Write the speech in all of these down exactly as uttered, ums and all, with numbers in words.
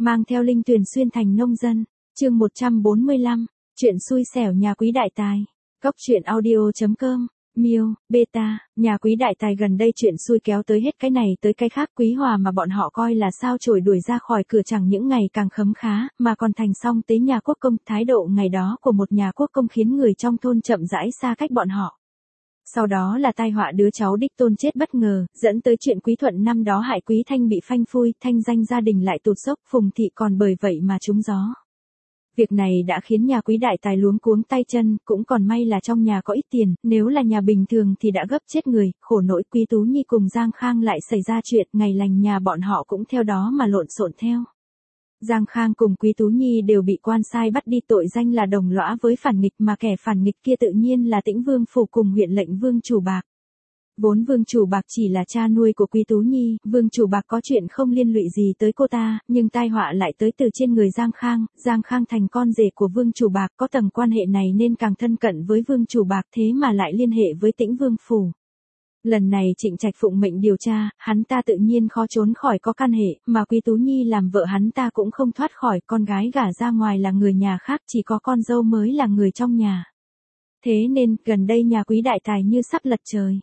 mang theo Linh Tuyền xuyên thành nông dân. Chương một trăm bốn mươi lăm, chuyện xui xẻo nhà quý đại tài. Cốc truyện audio chấm com. Miêu, beta, nhà quý đại tài gần đây chuyện xui kéo tới hết cái này tới cái khác. Quý Hòa mà bọn họ coi là sao chổi đuổi ra khỏi cửa chẳng những ngày càng khấm khá, mà còn thành xong tế nhà quốc công. Thái độ ngày đó của một nhà quốc công khiến người trong thôn chậm rãi xa cách bọn họ. Sau đó là tai họa đứa cháu đích tôn chết bất ngờ, dẫn tới chuyện Quý Thuận năm đó hại Quý Thanh bị phanh phui, thanh danh gia đình lại tụt dốc, Phùng thị còn bởi vậy mà trúng gió. Việc này đã khiến nhà quý đại tài luống cuống tay chân, cũng còn may là trong nhà có ít tiền, nếu là nhà bình thường thì đã gấp chết người. Khổ nỗi Quý Tú Nhi cùng Giang Khang lại xảy ra chuyện, ngày lành nhà bọn họ cũng theo đó mà lộn xộn theo. Giang Khang cùng Quý Tú Nhi đều bị quan sai bắt đi, tội danh là đồng lõa với phản nghịch, mà kẻ phản nghịch kia tự nhiên là Tĩnh Vương phủ cùng huyện lệnh Vương Chủ Bạc. Vốn Vương Chủ Bạc chỉ là cha nuôi của Quý Tú Nhi, Vương Chủ Bạc có chuyện không liên lụy gì tới cô ta, nhưng tai họa lại tới từ trên người Giang Khang. Giang Khang thành con rể của Vương Chủ Bạc, có tầng quan hệ này nên càng thân cận với Vương Chủ Bạc, thế mà lại liên hệ với Tĩnh Vương phủ. Lần này Trịnh Trạch phụng mệnh điều tra, hắn ta tự nhiên khó trốn khỏi có căn hệ, mà Quý Tú Nhi làm vợ hắn ta cũng không thoát khỏi. Con gái gả ra ngoài là người nhà khác, chỉ có con dâu mới là người trong nhà. Thế nên, gần đây nhà quý đại tài như sắp lật trời.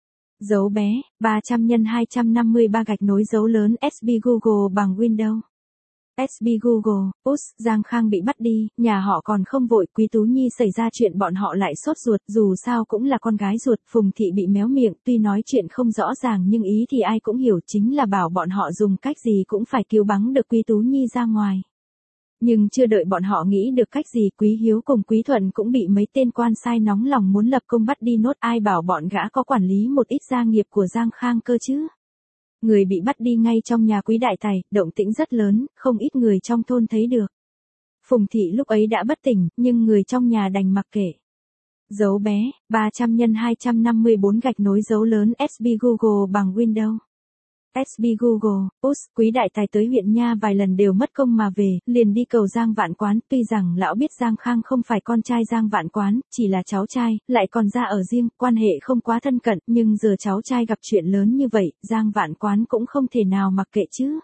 Dấu bé, ba trăm nhân hai trăm năm mươi ba gạch nối dấu lớn ét bê Google bằng Windows. ét bê Google, út, Giang Khang bị bắt đi, nhà họ còn không vội. Quý Tú Nhi xảy ra chuyện bọn họ lại sốt ruột, dù sao cũng là con gái ruột. Phùng thị bị méo miệng, tuy nói chuyện không rõ ràng nhưng ý thì ai cũng hiểu, chính là bảo bọn họ dùng cách gì cũng phải cứu bắn được Quý Tú Nhi ra ngoài. Nhưng chưa đợi bọn họ nghĩ được cách gì, Quý Hiếu cùng Quý Thuận cũng bị mấy tên quan sai nóng lòng muốn lập công bắt đi nốt. Ai bảo bọn gã có quản lý một ít gia nghiệp của Giang Khang cơ chứ. Người bị bắt đi ngay trong nhà quý đại tài, động tĩnh rất lớn, không ít người trong thôn thấy được. Phùng thị lúc ấy đã bất tỉnh, nhưng người trong nhà đành mặc kệ. Dấu bé, ba trăm nhân hai trăm năm mươi bốn gạch nối dấu lớn ét bê Google bằng Windows. ét bê Google, út, quý đại tài tới huyện nha vài lần đều mất công mà về, liền đi cầu Giang Vạn Quán. Tuy rằng lão biết Giang Khang không phải con trai Giang Vạn Quán, chỉ là cháu trai, lại còn ra ở riêng, quan hệ không quá thân cận, nhưng giờ cháu trai gặp chuyện lớn như vậy, Giang Vạn Quán cũng không thể nào mặc kệ chứ.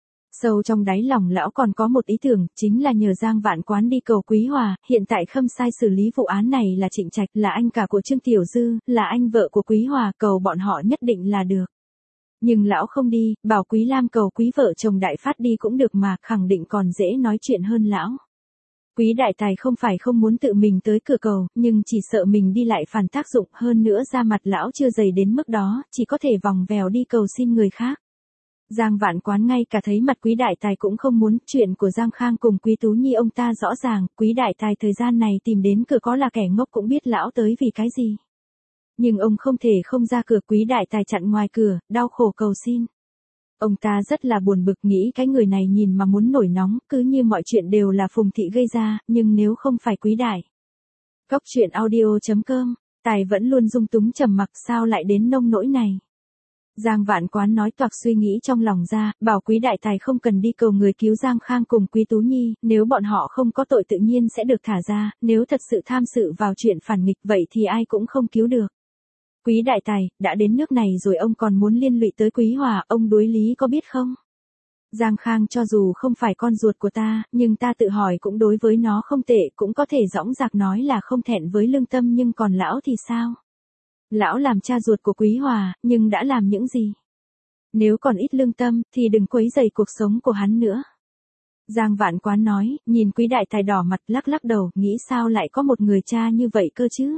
Sâu trong đáy lòng lão còn có một ý tưởng, chính là nhờ Giang Vạn Quán đi cầu Quý Hòa. Hiện tại khâm sai xử lý vụ án này là Trịnh Trạch, là anh cả của Trương Tiểu Dư, là anh vợ của Quý Hòa, cầu bọn họ nhất định là được. Nhưng lão không đi, bảo Quý Lam cầu quý vợ chồng Đại Phát đi cũng được mà, khẳng định còn dễ nói chuyện hơn lão. Quý đại tài không phải không muốn tự mình tới cửa cầu, nhưng chỉ sợ mình đi lại phản tác dụng, hơn nữa da mặt lão chưa dày đến mức đó, chỉ có thể vòng vèo đi cầu xin người khác. Giang Vạn Quán ngay cả thấy mặt quý đại tài cũng không muốn, chuyện của Giang Khang cùng Quý Tú Nhi ông ta rõ ràng, quý đại tài thời gian này tìm đến cửa có là kẻ ngốc cũng biết lão tới vì cái gì. Nhưng ông không thể không ra cửa, quý đại tài chặn ngoài cửa, đau khổ cầu xin. Ông ta rất là buồn bực, nghĩ cái người này nhìn mà muốn nổi nóng, cứ như mọi chuyện đều là Phùng thị gây ra, nhưng nếu không phải quý đại. Cốc truyện audio chấm com, tài vẫn luôn dung túng trầm mặc, sao lại đến nông nỗi này. Giang Vạn Quán nói toạc suy nghĩ trong lòng ra, bảo quý đại tài không cần đi cầu người cứu Giang Khang cùng Quý Tú Nhi, nếu bọn họ không có tội tự nhiên sẽ được thả ra, nếu thật sự tham sự vào chuyện phản nghịch vậy thì ai cũng không cứu được. Quý đại tài, đã đến nước này rồi ông còn muốn liên lụy tới Quý Hòa, ông đối lý có biết không? Giang Khang cho dù không phải con ruột của ta, nhưng ta tự hỏi cũng đối với nó không tệ, cũng có thể dõng dạc nói là không thẹn với lương tâm, nhưng còn lão thì sao? Lão làm cha ruột của Quý Hòa, nhưng đã làm những gì? Nếu còn ít lương tâm, thì đừng quấy rầy cuộc sống của hắn nữa. Giang Vạn Quán nói, nhìn quý đại tài đỏ mặt lắc lắc đầu, nghĩ sao lại có một người cha như vậy cơ chứ?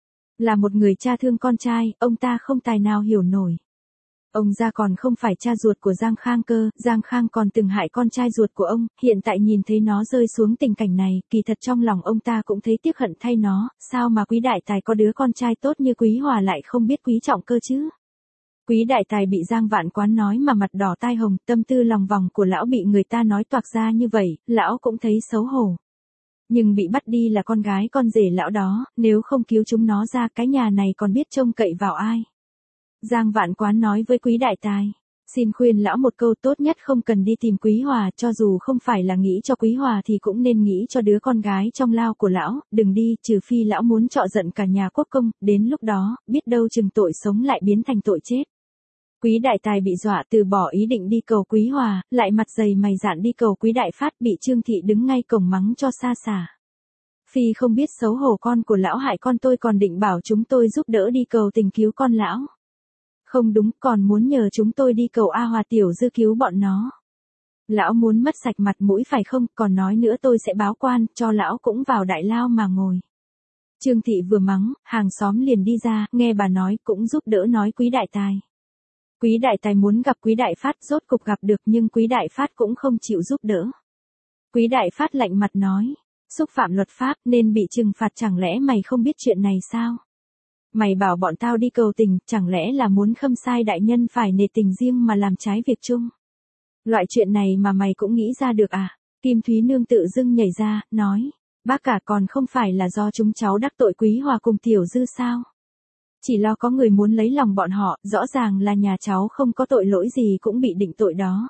Là một người cha thương con trai, ông ta không tài nào hiểu nổi. Ông ra còn không phải cha ruột của Giang Khang cơ, Giang Khang còn từng hại con trai ruột của ông, hiện tại nhìn thấy nó rơi xuống tình cảnh này, kỳ thật trong lòng ông ta cũng thấy tiếc hận thay nó, sao mà quý đại tài có đứa con trai tốt như Quý Hòa lại không biết quý trọng cơ chứ. Quý đại tài bị Giang Vạn Quán nói mà mặt đỏ tai hồng, tâm tư lòng vòng của lão bị người ta nói toạc ra như vậy, lão cũng thấy xấu hổ. Nhưng bị bắt đi là con gái con rể lão đó, nếu không cứu chúng nó ra cái nhà này còn biết trông cậy vào ai. Giang Vạn Quán nói với quý đại tài, xin khuyên lão một câu, tốt nhất không cần đi tìm Quý Hòa, cho dù không phải là nghĩ cho Quý Hòa thì cũng nên nghĩ cho đứa con gái trong lao của lão, đừng đi, trừ phi lão muốn trọ giận cả nhà quốc công, đến lúc đó, biết đâu chừng tội sống lại biến thành tội chết. Quý Đại Tài bị dọa từ bỏ ý định đi cầu Quý Hòa, lại mặt dày mày dạn đi cầu Quý Đại Phát, bị Trương Thị đứng ngay cổng mắng cho xa xả. Phi không biết xấu hổ, con của lão hại con tôi, còn định bảo chúng tôi giúp đỡ đi cầu tình cứu con lão. Không đúng, còn muốn nhờ chúng tôi đi cầu A Hòa Tiểu Dư cứu bọn nó. Lão muốn mất sạch mặt mũi phải không, còn nói nữa tôi sẽ báo quan, cho lão cũng vào đại lao mà ngồi. Trương Thị vừa mắng, hàng xóm liền đi ra, nghe bà nói cũng giúp đỡ nói Quý Đại Tài. Quý Đại Tài muốn gặp Quý Đại Phát, rốt cục gặp được, nhưng Quý Đại Phát cũng không chịu giúp đỡ. Quý Đại Phát lạnh mặt nói, xúc phạm luật pháp nên bị trừng phạt, chẳng lẽ mày không biết chuyện này sao? Mày bảo bọn tao đi cầu tình, chẳng lẽ là muốn khâm sai đại nhân phải nể tình riêng mà làm trái việc chung? Loại chuyện này mà mày cũng nghĩ ra được à? Kim Thúy Nương tự dưng nhảy ra, nói, bác cả, còn không phải là do chúng cháu đắc tội Quý Hòa cùng Tiểu Dư sao? Chỉ lo có người muốn lấy lòng bọn họ, rõ ràng là nhà cháu không có tội lỗi gì cũng bị định tội đó.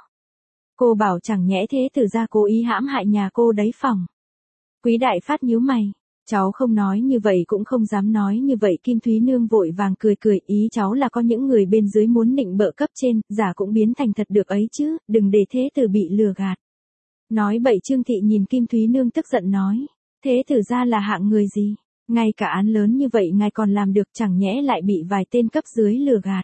Cô bảo chẳng nhẽ thế tử ra cố ý hãm hại nhà cô đấy phòng. Quý Đại Phát nhíu mày, cháu không nói như vậy cũng không dám nói như vậy. Kim Thúy Nương vội vàng cười cười, ý cháu là có những người bên dưới muốn nịnh bợ cấp trên, giả cũng biến thành thật được ấy chứ, đừng để thế tử bị lừa gạt. Nói bậy. Trương Thị nhìn Kim Thúy Nương tức giận nói, thế tử ra là hạng người gì? Ngay cả án lớn như vậy ngài còn làm được, chẳng nhẽ lại bị vài tên cấp dưới lừa gạt.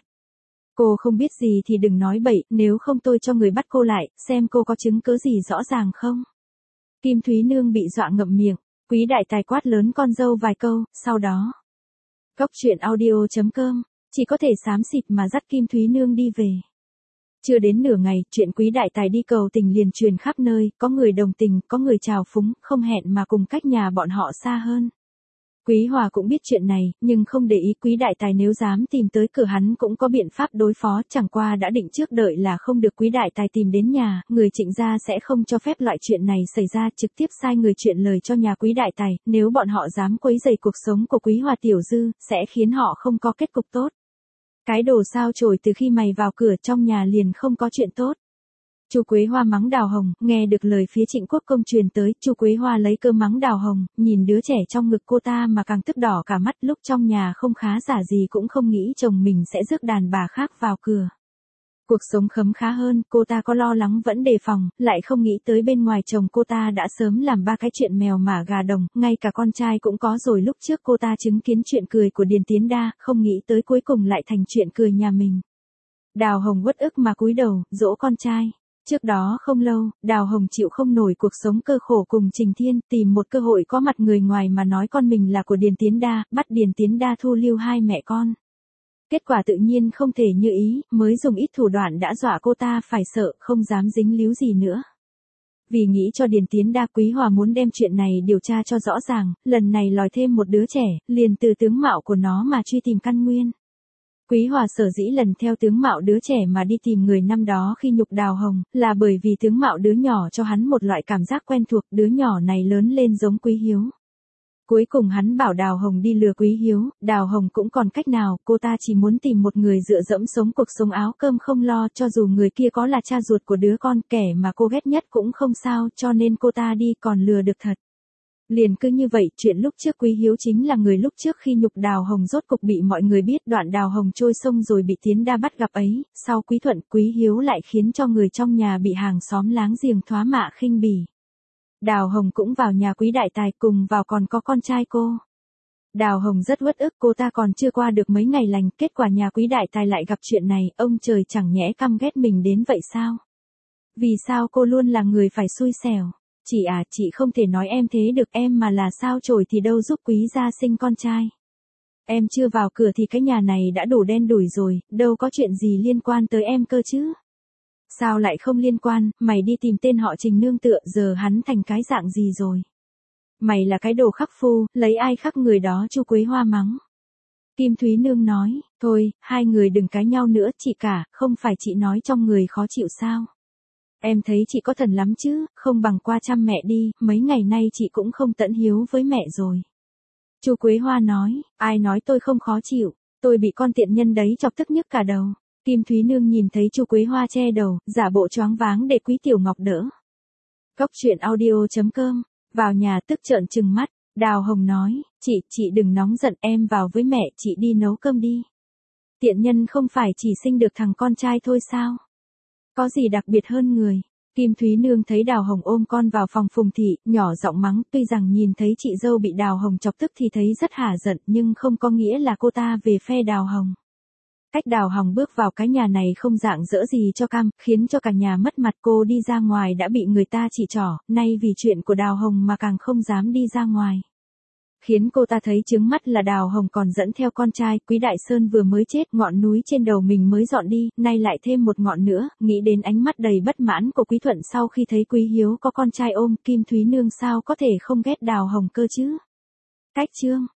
Cô không biết gì thì đừng nói bậy, nếu không tôi cho người bắt cô lại, xem cô có chứng cứ gì rõ ràng không. Kim Thúy Nương bị dọa ngậm miệng, Quý Đại Tài quát lớn con dâu vài câu, sau đó. Cốc truyện audio chấm com, chỉ có thể xám xịt mà dắt Kim Thúy Nương đi về. Chưa đến nửa ngày, chuyện Quý Đại Tài đi cầu tình liền truyền khắp nơi, có người đồng tình, có người trào phúng, không hẹn mà cùng cách nhà bọn họ xa hơn. Quý Hòa cũng biết chuyện này, nhưng không để ý. Quý Đại Tài nếu dám tìm tới cửa hắn cũng có biện pháp đối phó, chẳng qua đã định trước đợi là không được Quý Đại Tài tìm đến nhà, người Trịnh gia sẽ không cho phép loại chuyện này xảy ra, trực tiếp sai người truyền lời cho nhà Quý Đại Tài, nếu bọn họ dám quấy rầy cuộc sống của Quý Hòa Tiểu Dư, sẽ khiến họ không có kết cục tốt. Cái đồ sao chổi, từ khi mày vào cửa trong nhà liền không có chuyện tốt. Chu Quế Hoa mắng Đào Hồng, nghe được lời phía Trịnh Quốc Công truyền tới, Chu Quế Hoa lấy cơ mắng Đào Hồng, nhìn đứa trẻ trong ngực cô ta mà càng tức đỏ cả mắt. Lúc trong nhà không khá giả gì cũng không nghĩ chồng mình sẽ rước đàn bà khác vào cửa. Cuộc sống khấm khá hơn, cô ta có lo lắng vẫn đề phòng, lại không nghĩ tới bên ngoài chồng cô ta đã sớm làm ba cái chuyện mèo mả gà đồng, ngay cả con trai cũng có rồi. Lúc trước cô ta chứng kiến chuyện cười của Điền Tiến Đa, không nghĩ tới cuối cùng lại thành chuyện cười nhà mình. Đào Hồng uất ức mà cúi đầu, dỗ con trai. Trước đó không lâu, Đào Hồng chịu không nổi cuộc sống cơ khổ cùng Trình Thiên, tìm một cơ hội có mặt người ngoài mà nói con mình là của Điền Tiến Đa, bắt Điền Tiến Đa thu lưu hai mẹ con. Kết quả tự nhiên không thể như ý, mới dùng ít thủ đoạn đã dọa cô ta phải sợ, không dám dính líu gì nữa. Vì nghĩ cho Điền Tiến Đa, Quý Hòa muốn đem chuyện này điều tra cho rõ ràng, lần này lòi thêm một đứa trẻ, liền từ tướng mạo của nó mà truy tìm căn nguyên. Quý Hòa sở dĩ lần theo tướng mạo đứa trẻ mà đi tìm người năm đó khi nhục Đào Hồng, là bởi vì tướng mạo đứa nhỏ cho hắn một loại cảm giác quen thuộc, đứa nhỏ này lớn lên giống Quý Hiếu. Cuối cùng hắn bảo Đào Hồng đi lừa Quý Hiếu, Đào Hồng cũng còn cách nào, cô ta chỉ muốn tìm một người dựa dẫm sống cuộc sống áo cơm không lo, cho dù người kia có là cha ruột của đứa con, kẻ mà cô ghét nhất cũng không sao, cho nên cô ta đi còn lừa được thật. Liền cứ như vậy, chuyện lúc trước Quý Hiếu chính là người lúc trước khi nhục Đào Hồng rốt cục bị mọi người biết, đoạn Đào Hồng trôi sông rồi bị Tiến Đa bắt gặp ấy, sau Quý Thuận, Quý Hiếu lại khiến cho người trong nhà bị hàng xóm láng giềng thoá mạ khinh bỉ. Đào Hồng cũng vào nhà Quý Đại Tài, cùng vào còn có con trai cô. Đào Hồng rất uất ức, cô ta còn chưa qua được mấy ngày lành, kết quả nhà Quý Đại Tài lại gặp chuyện này, ông trời chẳng nhẽ căm ghét mình đến vậy sao? Vì sao cô luôn là người phải xui xẻo? Chị à, chị không thể nói em thế được, em mà là sao chổi thì đâu giúp Quý gia sinh con trai. Em chưa vào cửa thì cái nhà này đã đủ đen đủi rồi, đâu có chuyện gì liên quan tới em cơ chứ. Sao lại không liên quan, mày đi tìm tên họ Trình nương tựa, giờ hắn thành cái dạng gì rồi. Mày là cái đồ khắc phu, lấy ai khắc người đó. Chu Quế Hoa mắng. Kim Thúy Nương nói, thôi, hai người đừng cãi nhau nữa, chị cả, không phải chị nói trong người khó chịu sao. Em thấy chị có thần lắm chứ, không bằng qua chăm mẹ đi, mấy ngày nay chị cũng không tận hiếu với mẹ rồi. Chu Quế Hoa nói, ai nói tôi không khó chịu, tôi bị con tiện nhân đấy chọc tức nhức cả đầu. Kim Thúy Nương nhìn thấy Chu Quế Hoa che đầu, giả bộ choáng váng để Quý Tiểu Ngọc đỡ. Cốc truyện audio chấm com, vào nhà tức trợn trừng mắt, Đào Hồng nói, chị, chị đừng nóng giận, em vào với mẹ, chị đi nấu cơm đi. Tiện nhân không phải chỉ sinh được thằng con trai thôi sao? Có gì đặc biệt hơn người? Kim Thúy Nương thấy Đào Hồng ôm con vào phòng Phùng Thị, nhỏ giọng mắng, tuy rằng nhìn thấy chị dâu bị Đào Hồng chọc tức thì thấy rất hả giận nhưng không có nghĩa là cô ta về phe Đào Hồng. Cách Đào Hồng bước vào cái nhà này không rạng rỡ gì cho cam, khiến cho cả nhà mất mặt. Cô đi ra ngoài đã bị người ta chỉ trỏ, nay vì chuyện của Đào Hồng mà càng không dám đi ra ngoài. Khiến cô ta thấy chướng mắt là Đào Hồng còn dẫn theo con trai. Quý Đại Sơn vừa mới chết, ngọn núi trên đầu mình mới dọn đi, nay lại thêm một ngọn nữa. Nghĩ đến ánh mắt đầy bất mãn của Quý Thuận sau khi thấy Quý Hiếu có con trai ôm, Kim Thúy Nương sao có thể không ghét Đào Hồng cơ chứ? Cách chương